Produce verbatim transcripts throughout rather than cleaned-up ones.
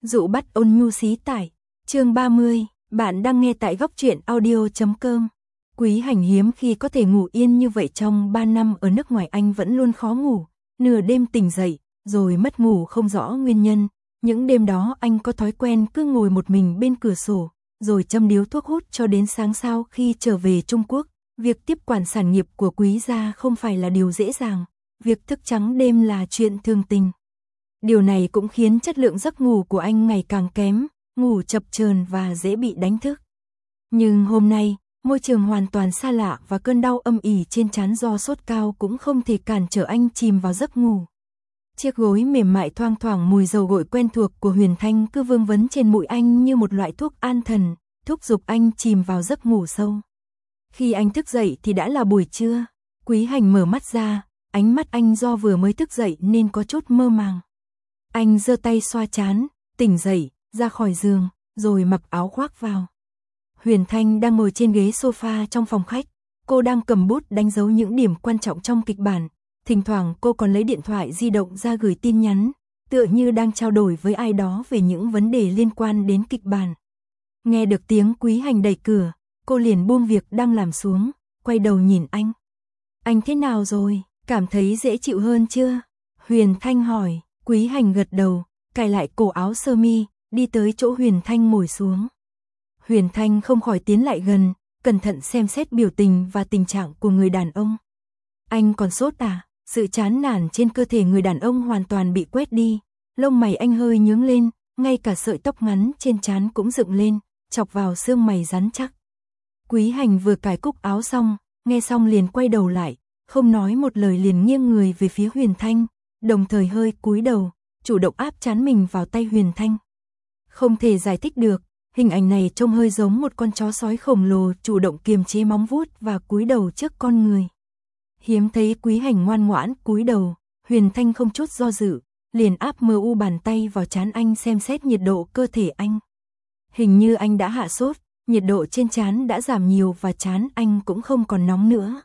Dụ bắt ôn nhu xí tải. Chương ba mươi, bạn đang nghe tại góc truyện audio chấm com. Quý Hành hiếm khi có thể ngủ yên như vậy, trong ba năm ở nước ngoài anh vẫn luôn khó ngủ, nửa đêm tỉnh dậy, rồi mất ngủ không rõ nguyên nhân. Những đêm đó anh có thói quen cứ ngồi một mình bên cửa sổ, rồi châm điếu thuốc hút cho đến sáng. Sau khi trở về Trung Quốc, việc tiếp quản sản nghiệp của Quý gia không phải là điều dễ dàng, việc thức trắng đêm là chuyện thường tình. Điều này cũng khiến chất lượng giấc ngủ của anh ngày càng kém, ngủ chập chờn và dễ bị đánh thức. Nhưng hôm nay, môi trường hoàn toàn xa lạ và cơn đau âm ỉ trên trán do sốt cao cũng không thể cản trở anh chìm vào giấc ngủ. Chiếc gối mềm mại thoang thoảng mùi dầu gội quen thuộc của Huyền Thanh cứ vương vấn trên mũi anh như một loại thuốc an thần, thúc giục anh chìm vào giấc ngủ sâu. Khi anh thức dậy thì đã là buổi trưa. Quý Hành mở mắt ra, ánh mắt anh do vừa mới thức dậy nên có chút mơ màng. Anh giơ tay xoa trán, tỉnh dậy, ra khỏi giường, rồi mặc áo khoác vào. Huyền Thanh đang ngồi trên ghế sofa trong phòng khách, cô đang cầm bút đánh dấu những điểm quan trọng trong kịch bản. Thỉnh thoảng cô còn lấy điện thoại di động ra gửi tin nhắn, tựa như đang trao đổi với ai đó về những vấn đề liên quan đến kịch bản. Nghe được tiếng Quý Hành đẩy cửa, cô liền buông việc đang làm xuống, quay đầu nhìn anh. Anh thế nào rồi, cảm thấy dễ chịu hơn chưa? Huyền Thanh hỏi. Quý Hành gật đầu, cài lại cổ áo sơ mi, đi tới chỗ Huyền Thanh ngồi xuống. Huyền Thanh không khỏi tiến lại gần, cẩn thận xem xét biểu tình và tình trạng của người đàn ông. Anh còn sốt à? Sự chán nản trên cơ thể người đàn ông hoàn toàn bị quét đi, lông mày anh hơi nhướng lên, ngay cả sợi tóc ngắn trên trán cũng dựng lên, chọc vào xương mày rắn chắc. Quý Hành vừa cài cúc áo xong, nghe xong liền quay đầu lại, không nói một lời liền nghiêng người về phía Huyền Thanh, đồng thời hơi cúi đầu, chủ động áp trán mình vào tay Huyền Thanh. Không thể giải thích được, hình ảnh này trông hơi giống một con chó sói khổng lồ chủ động kiềm chế móng vuốt và cúi đầu trước con người. Hiếm thấy Quý Hành ngoan ngoãn cúi đầu, Huyền Thanh không chút do dự, liền áp mờ u bàn tay vào trán anh xem xét nhiệt độ cơ thể anh. Hình như anh đã hạ sốt, nhiệt độ trên trán đã giảm nhiều và trán anh cũng không còn nóng nữa.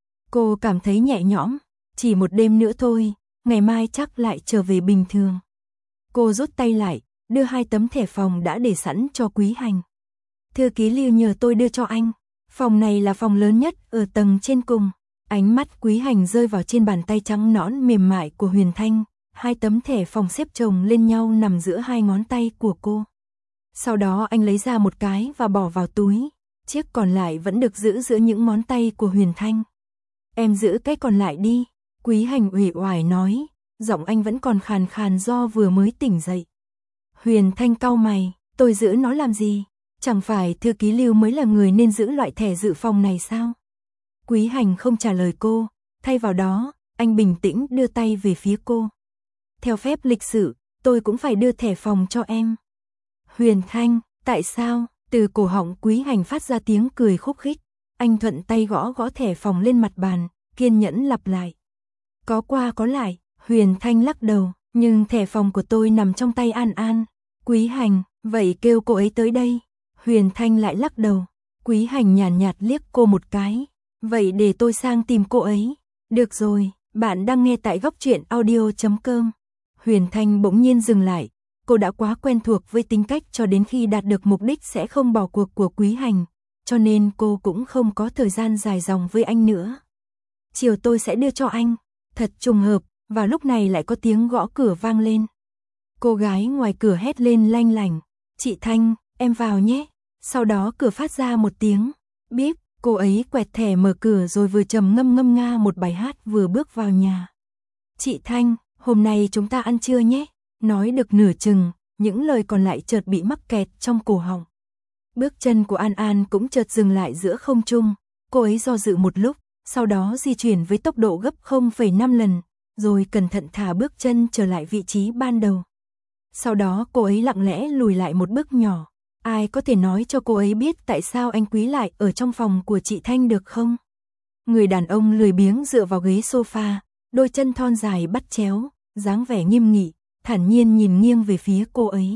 Cô cảm thấy nhẹ nhõm, chỉ một đêm nữa thôi, ngày mai chắc lại trở về bình thường. Cô rút tay lại, đưa hai tấm thẻ phòng đã để sẵn cho Quý Hành. Thư ký Lưu nhờ tôi đưa cho anh, phòng này là phòng lớn nhất ở tầng trên cùng. Ánh mắt Quý Hành rơi vào trên bàn tay trắng nõn mềm mại của Huyền Thanh, hai tấm thẻ phòng xếp chồng lên nhau nằm giữa hai ngón tay của cô. Sau đó anh lấy ra một cái và bỏ vào túi, chiếc còn lại vẫn được giữ giữa những ngón tay của Huyền Thanh. Em giữ cái còn lại đi, Quý Hành uể oải nói, giọng anh vẫn còn khàn khàn do vừa mới tỉnh dậy. Huyền Thanh cau mày, tôi giữ nó làm gì? Chẳng phải thư ký Lưu mới là người nên giữ loại thẻ dự phòng này sao? Quý Hành không trả lời cô, thay vào đó, anh bình tĩnh đưa tay về phía cô. Theo phép lịch sự, tôi cũng phải đưa thẻ phòng cho em. Huyền Thanh, tại sao? Từ cổ họng Quý Hành phát ra tiếng cười khúc khích. Anh thuận tay gõ gõ thẻ phòng lên mặt bàn, kiên nhẫn lặp lại. Có qua có lại, Huyền Thanh lắc đầu, nhưng thẻ phòng của tôi nằm trong tay An An. Quý Hành, vậy kêu cô ấy tới đây. Huyền Thanh lại lắc đầu. Quý Hành nhàn nhạt, nhạt liếc cô một cái. Vậy để tôi sang tìm cô ấy. Được rồi, bạn đang nghe tại góc truyện audio chấm com. Huyền Thanh bỗng nhiên dừng lại. Cô đã quá quen thuộc với tính cách cho đến khi đạt được mục đích sẽ không bỏ cuộc của Quý Hành, cho nên cô cũng không có thời gian dài dòng với anh nữa. Chiều tôi sẽ đưa cho anh. Thật trùng hợp, và lúc này lại có tiếng gõ cửa vang lên. Cô gái ngoài cửa hét lên lanh lảnh. Chị Thanh, em vào nhé. Sau đó cửa phát ra một tiếng bíp. Cô ấy quẹt thẻ mở cửa rồi vừa trầm ngâm ngâm nga một bài hát vừa bước vào nhà. Chị Thanh, hôm nay chúng ta ăn trưa nhé. Nói được nửa chừng, những lời còn lại chợt bị mắc kẹt trong cổ họng. Bước chân của An An cũng chợt dừng lại giữa không trung. Cô ấy do dự một lúc, sau đó di chuyển với tốc độ gấp không phẩy năm lần, rồi cẩn thận thả bước chân trở lại vị trí ban đầu. Sau đó cô ấy lặng lẽ lùi lại một bước nhỏ. Ai có thể nói cho cô ấy biết tại sao anh Quý lại ở trong phòng của chị Thanh được không? Người đàn ông lười biếng dựa vào ghế sofa, đôi chân thon dài bắt chéo, dáng vẻ nghiêm nghị, thản nhiên nhìn nghiêng về phía cô ấy.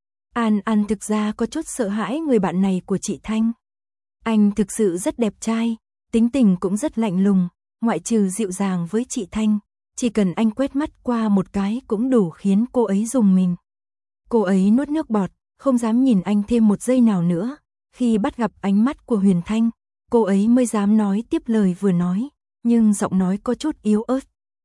An An thực ra có chút sợ hãi người bạn này của chị Thanh. Anh thực sự rất đẹp trai, tính tình cũng rất lạnh lùng, ngoại trừ dịu dàng với chị Thanh, chỉ cần anh quét mắt qua một cái cũng đủ khiến cô ấy rùng mình. Cô ấy nuốt nước bọt, không dám nhìn anh thêm một giây nào nữa. Khi bắt gặp ánh mắt của Huyền Thanh, cô ấy mới dám nói tiếp lời vừa nói, nhưng giọng nói có chút yếu ớt.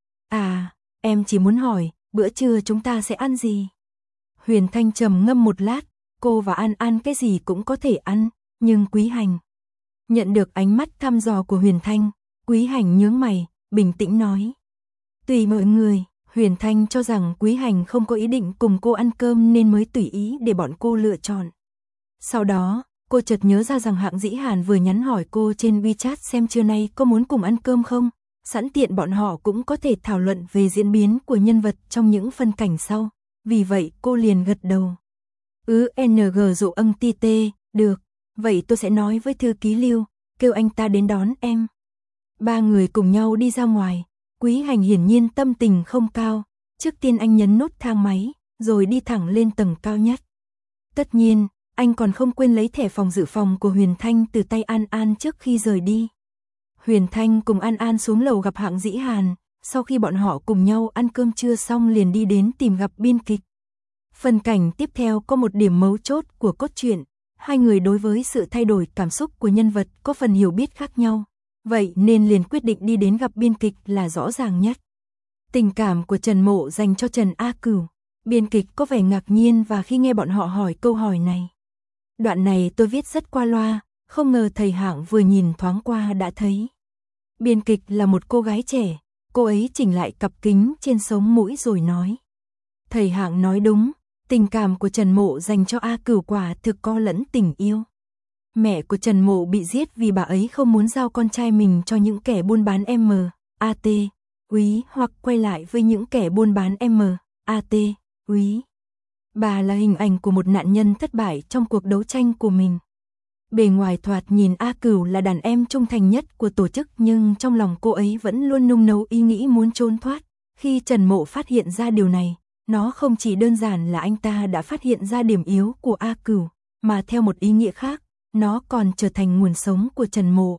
À, em chỉ muốn hỏi, bữa trưa chúng ta sẽ ăn gì? Huyền Thanh trầm ngâm một lát, cô và An An cái gì cũng có thể ăn, nhưng Quý Hành. Nhận được ánh mắt thăm dò của Huyền Thanh, Quý Hành nhướng mày, bình tĩnh nói. Tùy mọi người. Huyền Thanh cho rằng Quý Hành không có ý định cùng cô ăn cơm nên mới tùy ý để bọn cô lựa chọn. Sau đó, cô chợt nhớ ra rằng Hạng Dĩ Hàn vừa nhắn hỏi cô trên WeChat xem trưa nay có muốn cùng ăn cơm không, sẵn tiện bọn họ cũng có thể thảo luận về diễn biến của nhân vật trong những phân cảnh sau, vì vậy cô liền gật đầu. Ừ en giê dụ âng ti tê, được, vậy tôi sẽ nói với thư ký Lưu, kêu anh ta đến đón em. Ba người cùng nhau đi ra ngoài. Quý Hành hiển nhiên tâm tình không cao, trước tiên anh nhấn nút thang máy, rồi đi thẳng lên tầng cao nhất. Tất nhiên, anh còn không quên lấy thẻ phòng dự phòng của Huyền Thanh từ tay An An trước khi rời đi. Huyền Thanh cùng An An xuống lầu gặp Hạng Dĩ Hàn, sau khi bọn họ cùng nhau ăn cơm trưa xong liền đi đến tìm gặp biên kịch. Phần cảnh tiếp theo có một điểm mấu chốt của cốt truyện, hai người đối với sự thay đổi cảm xúc của nhân vật có phần hiểu biết khác nhau. Vậy nên liền quyết định đi đến gặp biên kịch là rõ ràng nhất. Tình cảm của Trần Mộ dành cho Trần A Cửu. Biên kịch có vẻ ngạc nhiên và khi nghe bọn họ hỏi câu hỏi này. Đoạn này tôi viết rất qua loa, không ngờ thầy Hạng vừa nhìn thoáng qua đã thấy. Biên kịch là một cô gái trẻ, cô ấy chỉnh lại cặp kính trên sống mũi rồi nói. Thầy Hạng nói đúng, tình cảm của Trần Mộ dành cho A Cửu quả thực có lẫn tình yêu. Mẹ của Trần Mộ bị giết vì bà ấy không muốn giao con trai mình cho những kẻ buôn bán M, A T, quý hoặc quay lại với những kẻ buôn bán M, A T, quý. Bà là hình ảnh của một nạn nhân thất bại trong cuộc đấu tranh của mình. Bề ngoài thoạt nhìn A Cửu là đàn em trung thành nhất của tổ chức nhưng trong lòng cô ấy vẫn luôn nung nấu ý nghĩ muốn trốn thoát. Khi Trần Mộ phát hiện ra điều này, nó không chỉ đơn giản là anh ta đã phát hiện ra điểm yếu của A Cửu, mà theo một ý nghĩa khác, nó còn trở thành nguồn sống của Trần Mộ.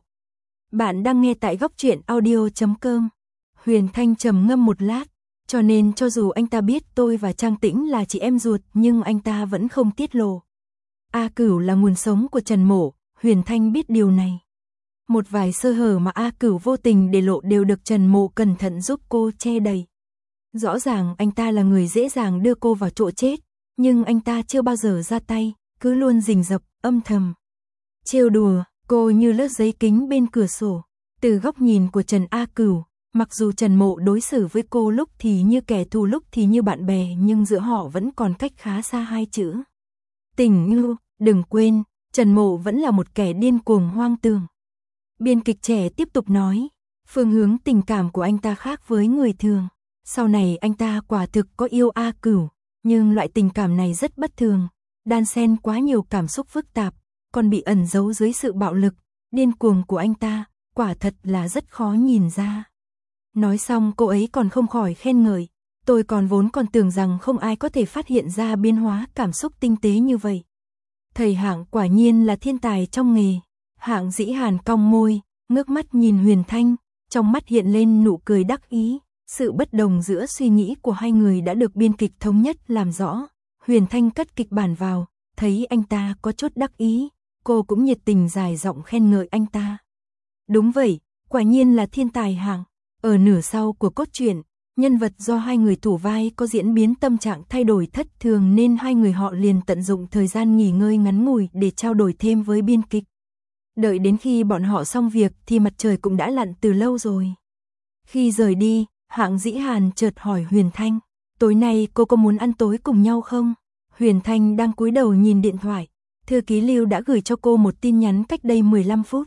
Bạn đang nghe tại góc truyện audio chấm com. Huyền Thanh trầm ngâm một lát, cho nên cho dù anh ta biết tôi và Trang Tĩnh là chị em ruột nhưng anh ta vẫn không tiết lộ. A Cửu là nguồn sống của Trần Mộ, Huyền Thanh biết điều này. Một vài sơ hở mà A Cửu vô tình để lộ đều được Trần Mộ cẩn thận giúp cô che đầy. Rõ ràng anh ta là người dễ dàng đưa cô vào chỗ chết, nhưng anh ta chưa bao giờ ra tay, cứ luôn rình rập, âm thầm. Trêu đùa, cô như lớp giấy kính bên cửa sổ. Từ góc nhìn của Trần A Cửu, mặc dù Trần Mộ đối xử với cô lúc thì như kẻ thù lúc thì như bạn bè nhưng giữa họ vẫn còn cách khá xa hai chữ. Tình yêu, đừng quên, Trần Mộ vẫn là một kẻ điên cuồng hoang tưởng. Biên kịch trẻ tiếp tục nói, phương hướng tình cảm của anh ta khác với người thường. Sau này anh ta quả thực có yêu A Cửu, nhưng loại tình cảm này rất bất thường, đan xen quá nhiều cảm xúc phức tạp, còn bị ẩn giấu dưới sự bạo lực, điên cuồng của anh ta, quả thật là rất khó nhìn ra. Nói xong cô ấy còn không khỏi khen ngợi, tôi còn vốn còn tưởng rằng không ai có thể phát hiện ra biến hóa cảm xúc tinh tế như vậy. Thầy Hạng quả nhiên là thiên tài trong nghề. Hạng Dĩ Hàn cong môi, ngước mắt nhìn Huyền Thanh, trong mắt hiện lên nụ cười đắc ý. Sự bất đồng giữa suy nghĩ của hai người đã được biên kịch thống nhất làm rõ. Huyền Thanh cất kịch bản vào, thấy anh ta có chút đắc ý, cô cũng nhiệt tình dài giọng khen ngợi anh ta. Đúng vậy, quả nhiên là thiên tài Hạng. Ở nửa sau của cốt truyện, nhân vật do hai người thủ vai có diễn biến tâm trạng thay đổi thất thường nên hai người họ liền tận dụng thời gian nghỉ ngơi ngắn ngủi để trao đổi thêm với biên kịch. Đợi đến khi bọn họ xong việc thì mặt trời cũng đã lặn từ lâu rồi. Khi rời đi, Hạng Dĩ Hàn chợt hỏi Huyền Thanh, tối nay cô có muốn ăn tối cùng nhau không? Huyền Thanh đang cúi đầu nhìn điện thoại, thư ký Lưu đã gửi cho cô một tin nhắn cách đây mười lăm phút.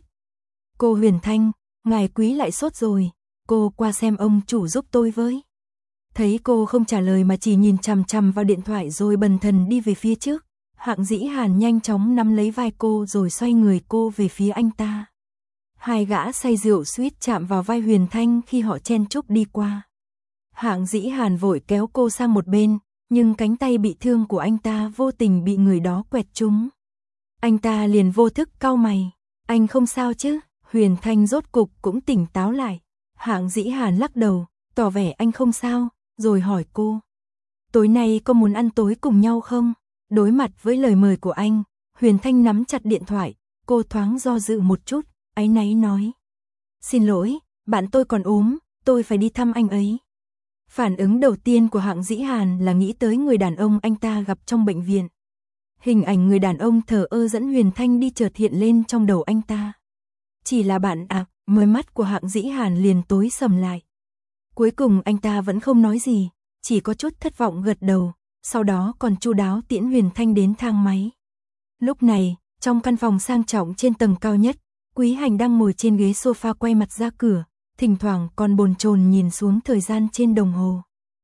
Cô Huyền Thanh, ngài Quý lại sốt rồi, cô qua xem ông chủ giúp tôi với. Thấy cô không trả lời mà chỉ nhìn chằm chằm vào điện thoại rồi bần thần đi về phía trước, Hạng Dĩ Hàn nhanh chóng nắm lấy vai cô rồi xoay người cô về phía anh ta. Hai gã say rượu suýt chạm vào vai Huyền Thanh khi họ chen chúc đi qua. Hạng Dĩ Hàn vội kéo cô sang một bên, nhưng cánh tay bị thương của anh ta vô tình bị người đó quẹt trúng. Anh ta liền vô thức cau mày, anh không sao chứ? Huyền Thanh rốt cục cũng tỉnh táo lại. Hạng Dĩ Hàn lắc đầu, tỏ vẻ anh không sao, rồi hỏi cô. tối nay có muốn ăn tối cùng nhau không? Đối mặt với lời mời của anh, Huyền Thanh nắm chặt điện thoại, cô thoáng do dự một chút, áy náy nói. Xin lỗi, bạn tôi còn ốm, tôi phải đi thăm anh ấy. Phản ứng đầu tiên của Hạng Dĩ Hàn là nghĩ tới người đàn ông anh ta gặp trong bệnh viện. Hình ảnh người đàn ông thờ ơ dẫn Huyền Thanh đi chợt hiện lên trong đầu anh ta. Chỉ là bạn à, môi mắt của Hạng Dĩ Hàn liền tối sầm lại. Cuối cùng anh ta vẫn không nói gì, chỉ có chút thất vọng gật đầu, sau đó còn chu đáo tiễn Huyền Thanh đến thang máy. Lúc này, trong căn phòng sang trọng trên tầng cao nhất, Quý Hành đang ngồi trên ghế sofa quay mặt ra cửa, thỉnh thoảng còn bồn chồn nhìn xuống thời gian trên đồng hồ.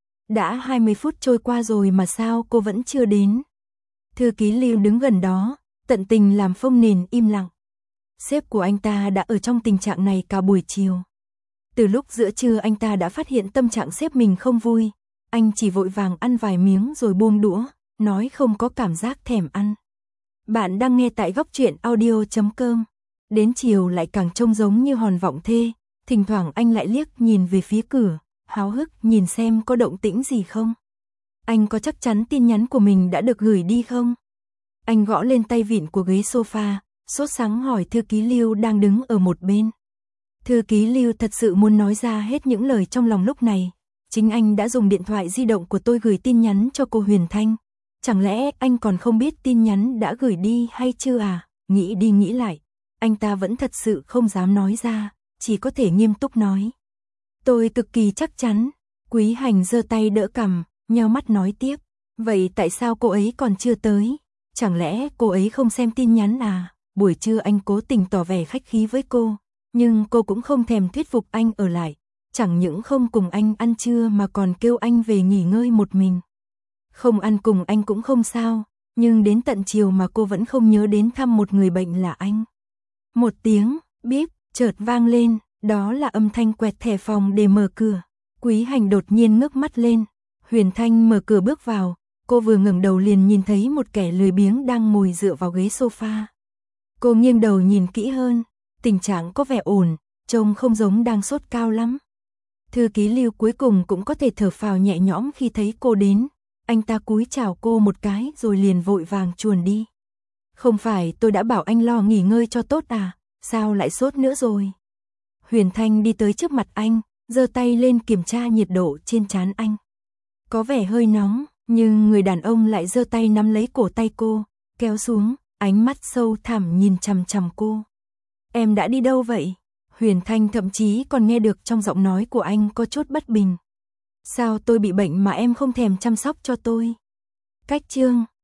Đã hai mươi phút trôi qua rồi mà sao cô vẫn chưa đến? Thư ký Lưu đứng gần đó, tận tình làm phông nền im lặng. Sếp của anh ta đã ở trong tình trạng này cả buổi chiều. Từ lúc giữa trưa anh ta đã phát hiện tâm trạng sếp mình không vui, anh chỉ vội vàng ăn vài miếng rồi buông đũa, nói không có cảm giác thèm ăn. Bạn đang nghe tại góc truyện audio chấm com. Đến chiều lại càng trông giống như hòn vọng thê, thỉnh thoảng anh lại liếc nhìn về phía cửa, háo hức nhìn xem có động tĩnh gì không. Anh có chắc chắn tin nhắn của mình đã được gửi đi không? Anh gõ lên tay vịn của ghế sofa, sốt sắng hỏi thư ký Lưu đang đứng ở một bên. Thư ký Lưu thật sự muốn nói ra hết những lời trong lòng lúc này. Chính anh đã dùng điện thoại di động của tôi gửi tin nhắn cho cô Huyền Thanh. Chẳng lẽ anh còn không biết tin nhắn đã gửi đi hay chưa à? Nghĩ đi nghĩ lại, anh ta vẫn thật sự không dám nói ra, chỉ có thể nghiêm túc nói. Tôi cực kỳ chắc chắn. Quý Hành giơ tay đỡ cằm, nheo mắt nói tiếp. Vậy tại sao cô ấy còn chưa tới? Chẳng lẽ cô ấy không xem tin nhắn à? Buổi trưa anh cố tình tỏ vẻ khách khí với cô, nhưng cô cũng không thèm thuyết phục anh ở lại. Chẳng những không cùng anh ăn trưa mà còn kêu anh về nghỉ ngơi một mình. Không ăn cùng anh cũng không sao, nhưng đến tận chiều mà cô vẫn không nhớ đến thăm một người bệnh là anh. Một tiếng, bíp, chợt vang lên, đó là âm thanh quẹt thẻ phòng để mở cửa. Quý Hành đột nhiên ngước mắt lên, Huyền Thanh mở cửa bước vào, cô vừa ngẩng đầu liền nhìn thấy một kẻ lười biếng đang ngồi dựa vào ghế sofa. Cô nghiêng đầu nhìn kỹ hơn, tình trạng có vẻ ổn, trông không giống đang sốt cao lắm. Thư ký Lưu cuối cùng cũng có thể thở phào nhẹ nhõm khi thấy cô đến, anh ta cúi chào cô một cái rồi liền vội vàng chuồn đi. Không phải tôi đã bảo anh lo nghỉ ngơi cho tốt à, sao lại sốt nữa rồi? Huyền Thanh đi tới trước mặt anh, giơ tay lên kiểm tra nhiệt độ trên trán anh. Có vẻ hơi nóng, nhưng người đàn ông lại giơ tay nắm lấy cổ tay cô, kéo xuống, ánh mắt sâu thẳm nhìn chằm chằm cô. Em đã đi đâu vậy? Huyền Thanh thậm chí còn nghe được trong giọng nói của anh có chút bất bình. Sao tôi bị bệnh mà em không thèm chăm sóc cho tôi? Cách chương